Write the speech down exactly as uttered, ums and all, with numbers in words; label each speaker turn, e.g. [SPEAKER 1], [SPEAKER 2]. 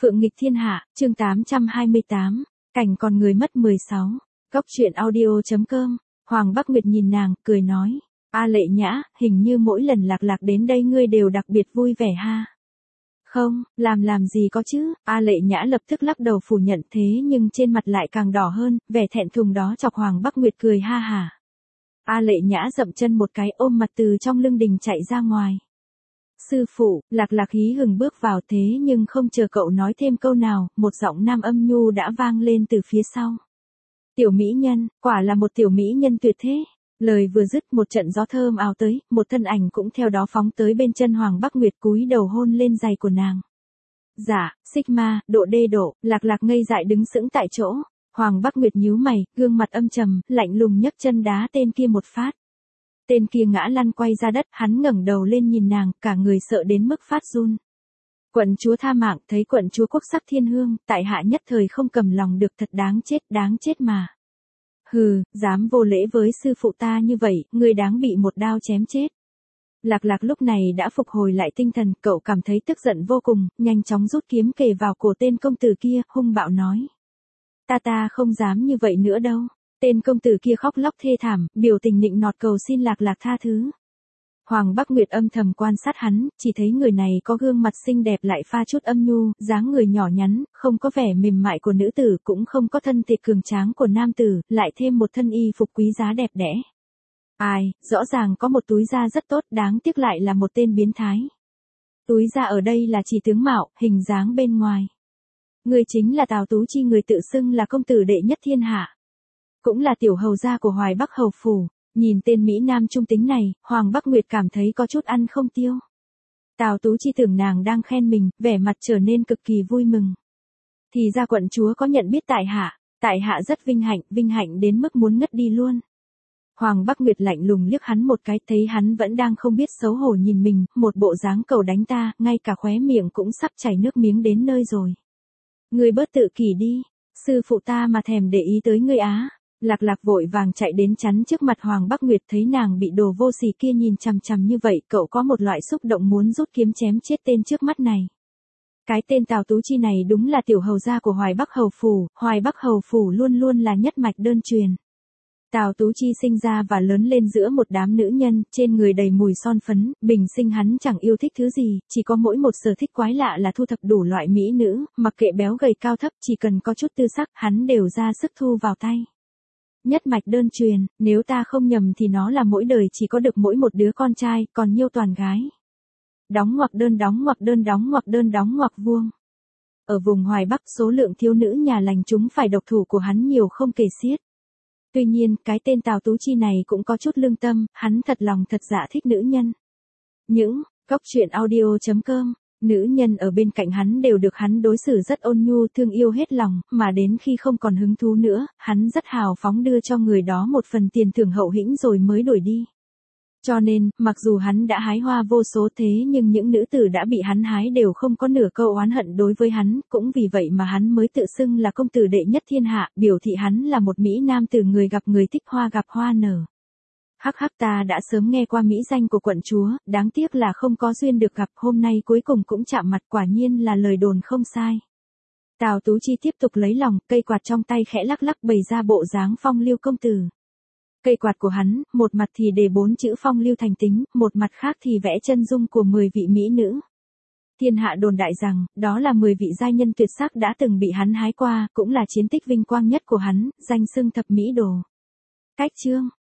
[SPEAKER 1] Phượng nghịch thiên hạ, chương tám trăm hai mươi tám, cảnh còn người mất mười sáu. Góc truyện audio.com. Hoàng Bắc Nguyệt nhìn nàng, cười nói, A Lệ Nhã, hình như mỗi lần Lạc Lạc đến đây ngươi đều đặc biệt vui vẻ ha. Không, làm làm gì có chứ, A Lệ Nhã lập tức lắc đầu phủ nhận, thế nhưng trên mặt lại càng đỏ hơn, vẻ thẹn thùng đó chọc Hoàng Bắc Nguyệt cười ha hả. A Lệ Nhã dậm chân một cái, ôm mặt từ trong lưng đình chạy ra ngoài. Sư phụ, Lạc Lạc hí hửng bước vào, thế nhưng không chờ cậu nói thêm câu nào, một giọng nam âm nhu đã vang lên từ phía sau. Tiểu mỹ nhân, quả là một tiểu mỹ nhân tuyệt thế. Lời vừa dứt, một trận gió thơm ào tới, một thân ảnh cũng theo đó phóng tới bên chân Hoàng Bắc Nguyệt, cúi đầu hôn lên giày của nàng. Dạ, Sigma, độ đê độ, Lạc Lạc ngây dại đứng sững tại chỗ. Hoàng Bắc Nguyệt nhíu mày, gương mặt âm trầm, lạnh lùng nhấc chân đá tên kia một phát. Tên kia ngã lăn quay ra đất, hắn ngẩng đầu lên nhìn nàng, cả người sợ đến mức phát run. Quận chúa tha mạng, thấy quận chúa quốc sắc thiên hương, tại hạ nhất thời không cầm lòng được, thật đáng chết, đáng chết mà. Hừ, dám vô lễ với sư phụ ta như vậy, ngươi đáng bị một đao chém chết. Lạc Lạc lúc này đã phục hồi lại tinh thần, cậu cảm thấy tức giận vô cùng, nhanh chóng rút kiếm kề vào cổ tên công tử kia, hung bạo nói. Ta ta không dám như vậy nữa đâu. Tên công tử kia khóc lóc thê thảm, biểu tình nịnh nọt cầu xin Lạc Lạc tha thứ. Hoàng Bắc Nguyệt âm thầm quan sát hắn, chỉ thấy người này có gương mặt xinh đẹp lại pha chút âm nhu, dáng người nhỏ nhắn, không có vẻ mềm mại của nữ tử, cũng không có thân thể cường tráng của nam tử, lại thêm một thân y phục quý giá đẹp đẽ. Ai, rõ ràng có một túi da rất tốt, đáng tiếc lại là một tên biến thái. Túi da ở đây là chỉ tướng mạo, hình dáng bên ngoài. Người chính là Tào Tú Chi, người tự xưng là công tử đệ nhất thiên hạ. Cũng là tiểu hầu gia của Hoài Bắc hầu phủ. Nhìn tên Mỹ Nam trung tính này, Hoàng Bắc Nguyệt cảm thấy có chút ăn không tiêu. Tào Tú Chi tưởng nàng đang khen mình, vẻ mặt trở nên cực kỳ vui mừng. Thì ra quận chúa có nhận biết tại hạ, tại hạ rất vinh hạnh, vinh hạnh đến mức muốn ngất đi luôn. Hoàng Bắc Nguyệt lạnh lùng liếc hắn một cái, thấy hắn vẫn đang không biết xấu hổ nhìn mình, một bộ dáng cầu đánh ta, ngay cả khóe miệng cũng sắp chảy nước miếng đến nơi rồi. Ngươi bớt tự kỷ đi, sư phụ ta mà thèm để ý tới ngươi á. Lạc Lạc vội vàng chạy đến chắn trước mặt Hoàng Bắc Nguyệt, thấy nàng bị đồ vô sỉ kia nhìn chằm chằm như vậy, cậu có một loại xúc động muốn rút kiếm chém chết tên trước mắt này. Cái tên Tào Tú Chi này đúng là tiểu hầu gia của Hoài Bắc hầu phủ, Hoài Bắc hầu phủ luôn luôn là nhất mạch đơn truyền. Tào Tú Chi sinh ra và lớn lên giữa một đám nữ nhân, trên người đầy mùi son phấn, bình sinh hắn chẳng yêu thích thứ gì, chỉ có mỗi một sở thích quái lạ là thu thập đủ loại mỹ nữ, mặc kệ béo gầy cao thấp, chỉ cần có chút tư sắc, hắn đều ra sức thu vào tay. Nhất mạch đơn truyền, nếu ta không nhầm thì nó là mỗi đời chỉ có được mỗi một đứa con trai, còn nhiêu toàn gái. Đóng ngoặc đơn đóng ngoặc đơn đóng ngoặc đơn đóng ngoặc vuông. Ở vùng Hoài Bắc, số lượng thiếu nữ nhà lành chúng phải độc thủ của hắn nhiều không kể xiết. Tuy nhiên, cái tên Tào Tú Chi này cũng có chút lương tâm, hắn thật lòng thật dạ thích nữ nhân. Những, góc truyện audio.com. Nữ nhân ở bên cạnh hắn đều được hắn đối xử rất ôn nhu, thương yêu hết lòng, mà đến khi không còn hứng thú nữa, hắn rất hào phóng đưa cho người đó một phần tiền thưởng hậu hĩnh rồi mới đuổi đi. Cho nên, mặc dù hắn đã hái hoa vô số thế nhưng những nữ tử đã bị hắn hái đều không có nửa câu oán hận đối với hắn, cũng vì vậy mà hắn mới tự xưng là công tử đệ nhất thiên hạ, biểu thị hắn là một Mỹ Nam từ người gặp người thích hoa gặp hoa nở. Hắc hắc, ta đã sớm nghe qua mỹ danh của quận chúa, đáng tiếc là không có duyên được gặp, hôm nay cuối cùng cũng chạm mặt, quả nhiên là lời đồn không sai. Tào Tú Chi tiếp tục lấy lòng, cây quạt trong tay khẽ lắc lắc bày ra bộ dáng phong lưu công tử. Cây quạt của hắn, một mặt thì để bốn chữ phong lưu thành tính, một mặt khác thì vẽ chân dung của mười vị mỹ nữ. Thiên hạ đồn đại rằng, đó là mười vị giai nhân tuyệt sắc đã từng bị hắn hái qua, cũng là chiến tích vinh quang nhất của hắn, danh xưng thập mỹ đồ. Cách chương